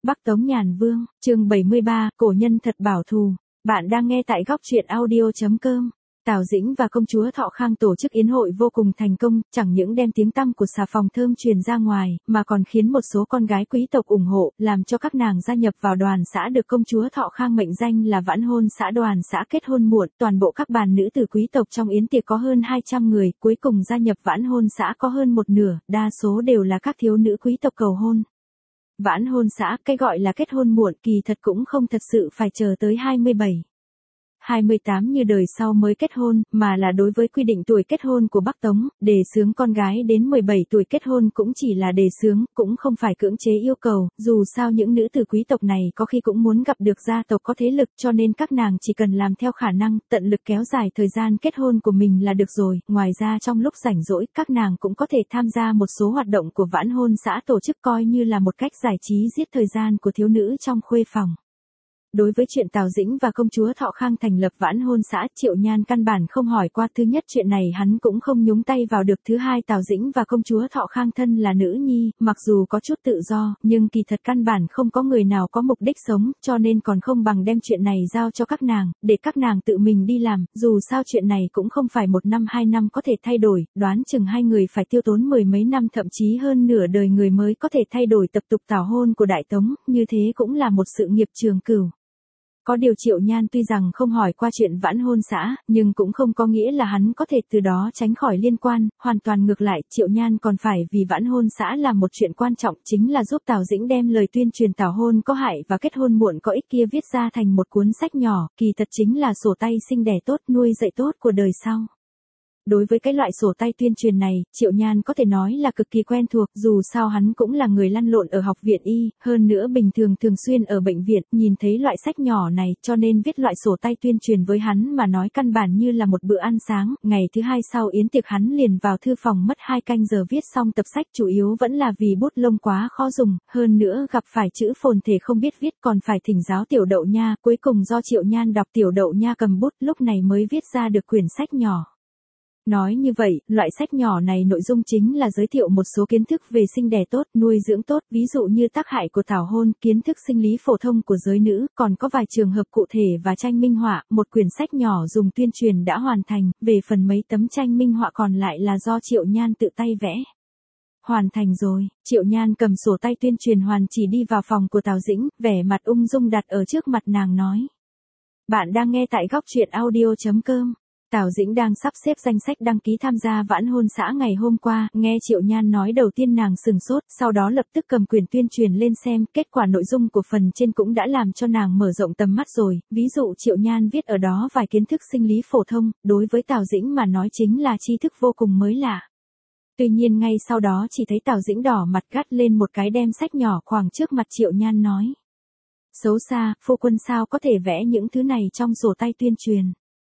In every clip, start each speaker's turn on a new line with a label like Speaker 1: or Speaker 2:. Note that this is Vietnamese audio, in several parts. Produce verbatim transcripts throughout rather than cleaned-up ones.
Speaker 1: Bắc Tống Nhàn Vương, chương bảy mươi ba, cổ nhân thật bảo thù. Bạn đang nghe tại góc truyện audio chấm com. Tào Dĩnh và công chúa Thọ Khang tổ chức yến hội vô cùng thành công, chẳng những đem tiếng tăm của xà phòng thơm truyền ra ngoài, mà còn khiến một số con gái quý tộc ủng hộ, làm cho các nàng gia nhập vào đoàn xã được công chúa Thọ Khang mệnh danh là vãn hôn xã. Đoàn xã kết hôn muộn, toàn bộ các bàn nữ tử quý tộc trong yến tiệc có hơn hai trăm người, cuối cùng gia nhập vãn hôn xã có hơn một nửa, đa số đều là các thiếu nữ quý tộc cầu hôn. Vãn hôn xã, cái gọi là kết hôn muộn, kỳ thật cũng không thật sự phải chờ tới hai mươi bảy, hai mươi tám như đời sau mới kết hôn, mà là đối với quy định tuổi kết hôn của Bắc Tống, đề xướng con gái đến mười bảy tuổi kết hôn cũng chỉ là đề xướng, cũng không phải cưỡng chế yêu cầu, dù sao những nữ tử quý tộc này có khi cũng muốn gặp được gia tộc có thế lực, cho nên các nàng chỉ cần làm theo khả năng, tận lực kéo dài thời gian kết hôn của mình là được rồi. Ngoài ra trong lúc rảnh rỗi, các nàng cũng có thể tham gia một số hoạt động của vãn hôn xã tổ chức, coi như là một cách giải trí giết thời gian của thiếu nữ trong khuê phòng. Đối với chuyện Tào Dĩnh và công chúa Thọ Khang thành lập vãn hôn xã, Triệu Nhan căn bản không hỏi qua. Thứ nhất, chuyện này hắn cũng không nhúng tay vào được. Thứ hai, Tào Dĩnh và công chúa Thọ Khang thân là nữ nhi, mặc dù có chút tự do, nhưng kỳ thật căn bản không có người nào có mục đích sống, cho nên còn không bằng đem chuyện này giao cho các nàng, để các nàng tự mình đi làm. Dù sao chuyện này cũng không phải một năm hai năm có thể thay đổi, đoán chừng hai người phải tiêu tốn mười mấy năm, thậm chí hơn nửa đời người mới có thể thay đổi tập tục tảo hôn của Đại Tống, như thế cũng là một sự nghiệp trường cửu. Có điều Triệu Nhan tuy rằng không hỏi qua chuyện vãn hôn xã, nhưng cũng không có nghĩa là hắn có thể từ đó tránh khỏi liên quan, hoàn toàn ngược lại, Triệu Nhan còn phải vì vãn hôn xã làm một chuyện quan trọng, chính là giúp Tào Dĩnh đem lời tuyên truyền tảo hôn có hại và kết hôn muộn có ích kia viết ra thành một cuốn sách nhỏ, kỳ thật chính là sổ tay sinh đẻ tốt, nuôi dạy tốt của đời sau. Đối với cái loại sổ tay tuyên truyền này, Triệu Nhan có thể nói là cực kỳ quen thuộc, dù sao hắn cũng là người lăn lộn ở học viện y, hơn nữa bình thường thường xuyên ở bệnh viện, nhìn thấy loại sách nhỏ này, cho nên viết loại sổ tay tuyên truyền với hắn mà nói căn bản như là một bữa ăn sáng. Ngày thứ hai sau yến tiệc hắn liền vào thư phòng mất hai canh giờ viết xong tập sách, chủ yếu vẫn là vì bút lông quá khó dùng, hơn nữa gặp phải chữ phồn thể không biết viết, còn phải thỉnh giáo Tiểu Đậu Nha, cuối cùng do Triệu Nhan đọc, Tiểu Đậu Nha cầm bút, lúc này mới viết ra được quyển sách nhỏ. Nói như vậy, loại sách nhỏ này nội dung chính là giới thiệu một số kiến thức về sinh đẻ tốt, nuôi dưỡng tốt, ví dụ như tác hại của tảo hôn, kiến thức sinh lý phổ thông của giới nữ, còn có vài trường hợp cụ thể và tranh minh họa. Một quyển sách nhỏ dùng tuyên truyền đã hoàn thành, về phần mấy tấm tranh minh họa còn lại là do Triệu Nhan tự tay vẽ. Hoàn thành rồi, Triệu Nhan cầm sổ tay tuyên truyền hoàn chỉ đi vào phòng của Tào Dĩnh, vẻ mặt ung dung đặt ở trước mặt nàng nói. Bạn đang nghe tại góc truyện audio chấm com. Tào Dĩnh đang sắp xếp danh sách đăng ký tham gia vãn hôn xã ngày hôm qua, nghe Triệu Nhan nói đầu tiên nàng sừng sốt, sau đó lập tức cầm quyển tuyên truyền lên xem, kết quả nội dung của phần trên cũng đã làm cho nàng mở rộng tầm mắt rồi, ví dụ Triệu Nhan viết ở đó vài kiến thức sinh lý phổ thông, đối với Tào Dĩnh mà nói chính là tri thức vô cùng mới lạ. Tuy nhiên ngay sau đó chỉ thấy Tào Dĩnh đỏ mặt gắt lên một cái, đem sách nhỏ khoảng trước mặt Triệu Nhan nói. Xấu xa, phu quân sao có thể vẽ những thứ này trong sổ tay tuyên truyền.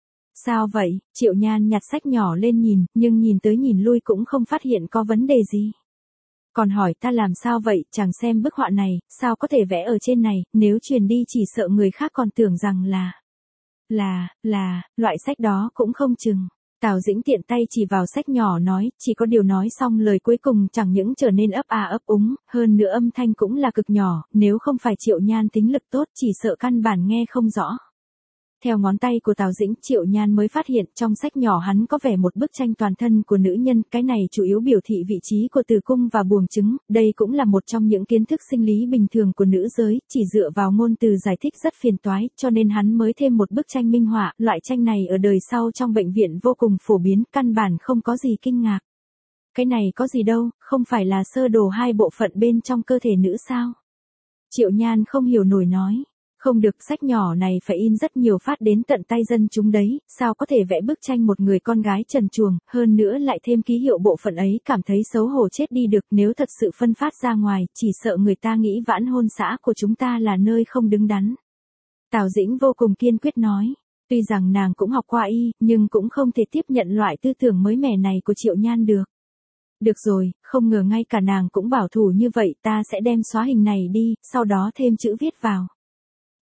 Speaker 1: Sao vậy? Triệu Nhan nhặt sách nhỏ lên nhìn, nhưng nhìn tới nhìn lui cũng không phát hiện có vấn đề gì. Còn hỏi ta làm sao vậy, chẳng xem bức họa này, sao có thể vẽ ở trên này, nếu truyền đi chỉ sợ người khác còn tưởng rằng là, là, là, loại sách đó cũng không chừng. Tào Dĩnh tiện tay chỉ vào sách nhỏ nói, chỉ có điều nói xong lời cuối cùng chẳng những trở nên ấp à ấp úng, hơn nữa âm thanh cũng là cực nhỏ, nếu không phải Triệu Nhan tính lực tốt chỉ sợ căn bản nghe không rõ. Theo ngón tay của Tào Dĩnh, Triệu Nhan mới phát hiện trong sách nhỏ hắn có vẻ một bức tranh toàn thân của nữ nhân, cái này chủ yếu biểu thị vị trí của tử cung và buồng trứng, đây cũng là một trong những kiến thức sinh lý bình thường của nữ giới, chỉ dựa vào ngôn từ giải thích rất phiền toái, cho nên hắn mới thêm một bức tranh minh họa, loại tranh này ở đời sau trong bệnh viện vô cùng phổ biến, căn bản không có gì kinh ngạc. Cái này có gì đâu, không phải là sơ đồ hai bộ phận bên trong cơ thể nữ sao? Triệu Nhan không hiểu nổi nói. Không được, sách nhỏ này phải in rất nhiều phát đến tận tay dân chúng đấy, sao có thể vẽ bức tranh một người con gái trần truồng, hơn nữa lại thêm ký hiệu bộ phận ấy, cảm thấy xấu hổ chết đi được, nếu thật sự phân phát ra ngoài, chỉ sợ người ta nghĩ vãn hôn xã của chúng ta là nơi không đứng đắn. Tào Dĩnh vô cùng kiên quyết nói, tuy rằng nàng cũng học qua y, nhưng cũng không thể tiếp nhận loại tư tưởng mới mẻ này của Triệu Nhan được. Được rồi, không ngờ ngay cả nàng cũng bảo thủ như vậy, ta sẽ đem xóa hình này đi, sau đó thêm chữ viết vào.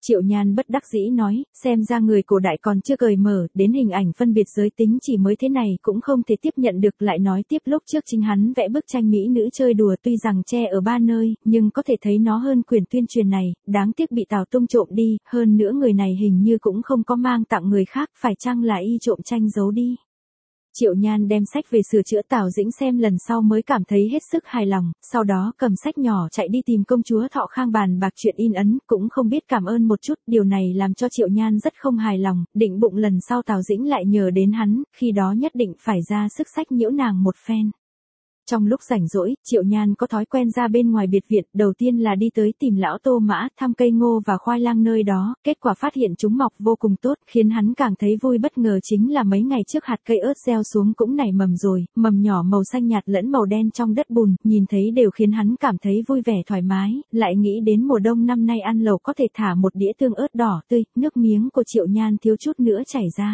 Speaker 1: Triệu Nhan bất đắc dĩ nói, xem ra người cổ đại còn chưa cởi mở, đến hình ảnh phân biệt giới tính chỉ mới thế này cũng không thể tiếp nhận được. Lại nói tiếp lúc trước chính hắn vẽ bức tranh mỹ nữ chơi đùa tuy rằng che ở ba nơi, nhưng có thể thấy nó hơn quyển tuyên truyền này, đáng tiếc bị Tào Tung trộm đi, hơn nữa người này hình như cũng không có mang tặng người khác, phải chăng là y trộm tranh giấu đi. Triệu Nhan đem sách về sửa chữa Tào Dĩnh xem lần sau mới cảm thấy hết sức hài lòng, sau đó cầm sách nhỏ chạy đi tìm công chúa Thọ Khang bàn bạc chuyện in ấn, cũng không biết cảm ơn một chút, điều này làm cho Triệu Nhan rất không hài lòng, định bụng lần sau Tào Dĩnh lại nhờ đến hắn, khi đó nhất định phải ra sức sách nhiễu nàng một phen. Trong lúc rảnh rỗi, Triệu Nhan có thói quen ra bên ngoài biệt viện, đầu tiên là đi tới tìm lão Tô Mã, thăm cây ngô và khoai lang nơi đó, kết quả phát hiện chúng mọc vô cùng tốt, khiến hắn càng thấy vui bất ngờ chính là mấy ngày trước hạt cây ớt gieo xuống cũng nảy mầm rồi, mầm nhỏ màu xanh nhạt lẫn màu đen trong đất bùn, nhìn thấy đều khiến hắn cảm thấy vui vẻ thoải mái, lại nghĩ đến mùa đông năm nay ăn lẩu có thể thả một đĩa tương ớt đỏ tươi, nước miếng của Triệu Nhan thiếu chút nữa chảy ra.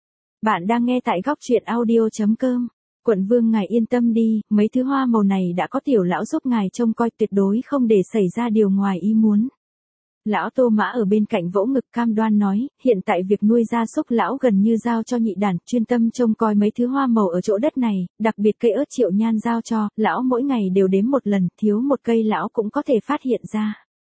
Speaker 1: Bạn đang nghe tại góc truyện audio chấm com. Quận vương ngài yên tâm đi, mấy thứ hoa màu này đã có tiểu lão giúp ngài trông coi, tuyệt đối không để xảy ra điều ngoài ý muốn. Lão Tô Mã ở bên cạnh vỗ ngực cam đoan nói, hiện tại việc nuôi gia súc lão gần như giao cho nhị đàn, chuyên tâm trông coi mấy thứ hoa màu ở chỗ đất này, đặc biệt cây ớt Triệu Nhan giao cho, lão mỗi ngày đều đếm một lần, thiếu một cây lão cũng có thể phát hiện ra.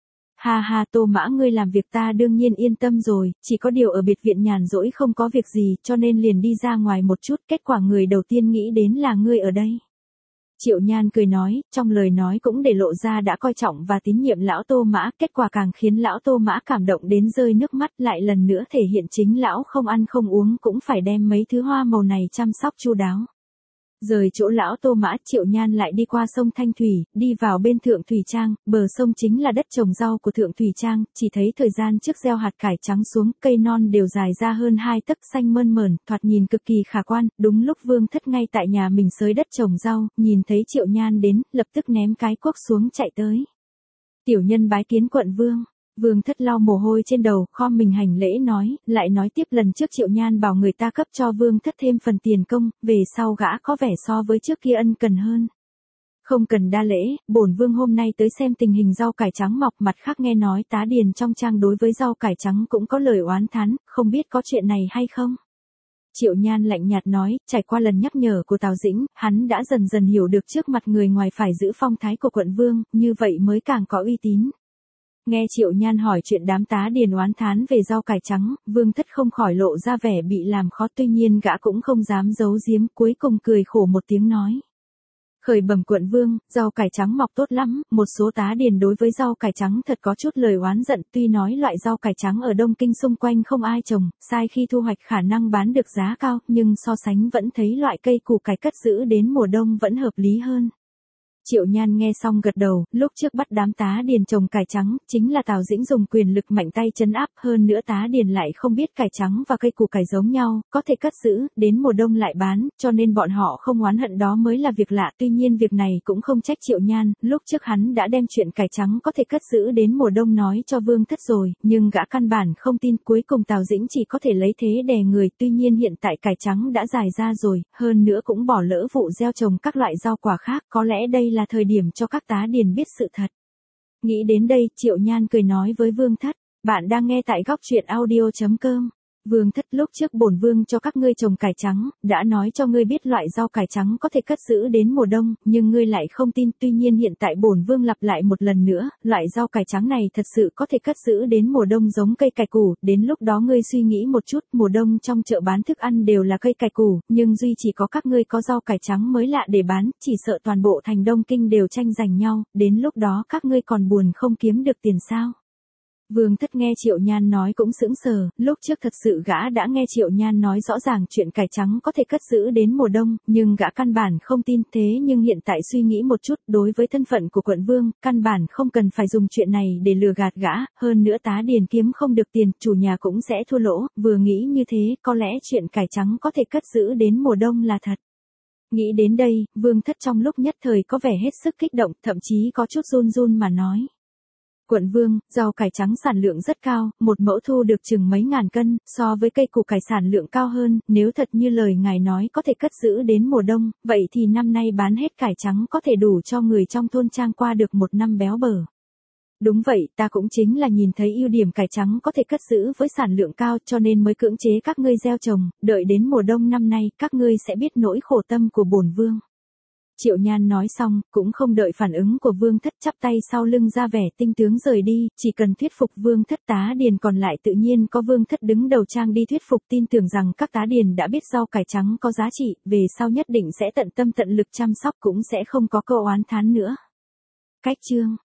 Speaker 1: Ha ha, Tô Mã ngươi làm việc ta đương nhiên yên tâm rồi, chỉ có điều ở biệt viện nhàn rỗi không có việc gì, cho nên liền đi ra ngoài một chút, kết quả người đầu tiên nghĩ đến là ngươi ở đây. Triệu Nhan cười nói, trong lời nói cũng để lộ ra đã coi trọng và tín nhiệm lão Tô Mã, kết quả càng khiến lão Tô Mã cảm động đến rơi nước mắt, lại lần nữa thể hiện chính lão không ăn không uống cũng phải đem mấy thứ hoa màu này chăm sóc chu đáo. Rời chỗ lão Tô Mã, Triệu Nhan lại đi qua sông Thanh Thủy, đi vào bên Thượng Thủy Trang, bờ sông chính là đất trồng rau của Thượng Thủy Trang, chỉ thấy thời gian trước gieo hạt cải trắng xuống, cây non đều dài ra hơn hai tấc xanh mơn mởn, thoạt nhìn cực kỳ khả quan, đúng lúc Vương Thất ngay tại nhà mình xới đất trồng rau, nhìn thấy Triệu Nhan đến, lập tức ném cái cuốc xuống chạy tới. Tiểu nhân bái kiến quận vương. Vương Thất lau mồ hôi trên đầu, khom mình hành lễ nói, lại nói tiếp lần trước Triệu Nhan bảo người ta cấp cho Vương Thất thêm phần tiền công, về sau gã có vẻ so với trước kia ân cần hơn. Không cần đa lễ, bổn vương hôm nay tới xem tình hình rau cải trắng mọc, mặt khác nghe nói tá điền trong trang đối với rau cải trắng cũng có lời oán thán, không biết có chuyện này hay không? Triệu Nhan lạnh nhạt nói, trải qua lần nhắc nhở của Tào Dĩnh, hắn đã dần dần hiểu được trước mặt người ngoài phải giữ phong thái của quận vương, như vậy mới càng có uy tín. Nghe Triệu Nhan hỏi chuyện đám tá điền oán thán về rau cải trắng, Vương Thất không khỏi lộ ra vẻ bị làm khó, tuy nhiên gã cũng không dám giấu giếm, cuối cùng cười khổ một tiếng nói. Khởi bẩm quận vương, rau cải trắng mọc tốt lắm, một số tá điền đối với rau cải trắng thật có chút lời oán giận, tuy nói loại rau cải trắng ở Đông Kinh xung quanh không ai trồng, sai khi thu hoạch khả năng bán được giá cao, nhưng so sánh vẫn thấy loại cây củ cải cất giữ đến mùa đông vẫn hợp lý hơn. Triệu Nhan nghe xong gật đầu, lúc trước bắt đám tá điền trồng cải trắng, chính là Tào Dĩnh dùng quyền lực mạnh tay trấn áp, hơn nữa tá điền lại không biết cải trắng và cây củ cải giống nhau, có thể cất giữ, đến mùa đông lại bán, cho nên bọn họ không oán hận đó mới là việc lạ, tuy nhiên việc này cũng không trách Triệu Nhan, lúc trước hắn đã đem chuyện cải trắng có thể cất giữ đến mùa đông nói cho Vương Thất rồi, nhưng gã căn bản không tin, cuối cùng Tào Dĩnh chỉ có thể lấy thế đè người, tuy nhiên hiện tại cải trắng đã dài ra rồi, hơn nữa cũng bỏ lỡ vụ gieo trồng các loại rau quả khác, có lẽ đây là thời điểm cho các tá điền biết sự thật. Nghĩ đến đây, Triệu Nhan cười nói với Vương Thất, bạn đang nghe tại góc truyện audio chấm com. Vương Thất, lúc trước bổn vương cho các ngươi trồng cải trắng, đã nói cho ngươi biết loại rau cải trắng có thể cất giữ đến mùa đông, nhưng ngươi lại không tin, tuy nhiên hiện tại bổn vương lặp lại một lần nữa, loại rau cải trắng này thật sự có thể cất giữ đến mùa đông giống cây cải củ, đến lúc đó ngươi suy nghĩ một chút, mùa đông trong chợ bán thức ăn đều là cây cải củ, nhưng duy chỉ có các ngươi có rau cải trắng mới lạ để bán, chỉ sợ toàn bộ thành Đông Kinh đều tranh giành nhau, đến lúc đó các ngươi còn buồn không kiếm được tiền sao? Vương Thất nghe Triệu Nhan nói cũng sững sờ, lúc trước thật sự gã đã nghe Triệu Nhan nói rõ ràng chuyện cải trắng có thể cất giữ đến mùa đông, nhưng gã căn bản không tin, thế nhưng hiện tại suy nghĩ một chút, đối với thân phận của quận vương, căn bản không cần phải dùng chuyện này để lừa gạt gã, hơn nữa tá điền kiếm không được tiền, chủ nhà cũng sẽ thua lỗ, vừa nghĩ như thế, có lẽ chuyện cải trắng có thể cất giữ đến mùa đông là thật. Nghĩ đến đây, Vương Thất trong lúc nhất thời có vẻ hết sức kích động, thậm chí có chút run run mà nói. Quận vương, rau cải trắng sản lượng rất cao, một mẫu thu được chừng mấy ngàn cân, so với cây củ cải sản lượng cao hơn, nếu thật như lời ngài nói có thể cất giữ đến mùa đông, vậy thì năm nay bán hết cải trắng có thể đủ cho người trong thôn trang qua được một năm béo bở. Đúng vậy, ta cũng chính là nhìn thấy ưu điểm cải trắng có thể cất giữ với sản lượng cao cho nên mới cưỡng chế các ngươi gieo trồng, đợi đến mùa đông năm nay các ngươi sẽ biết nỗi khổ tâm của bổn vương. Triệu Nhan nói xong, cũng không đợi phản ứng của Vương Thất, chắp tay sau lưng ra vẻ tinh tướng rời đi, chỉ cần thuyết phục Vương Thất tá điền còn lại tự nhiên có Vương Thất đứng đầu trang đi thuyết phục, tin tưởng rằng các tá điền đã biết rau cải trắng có giá trị, về sau nhất định sẽ tận tâm tận lực chăm sóc cũng sẽ không có câu oán thán nữa. Cách chương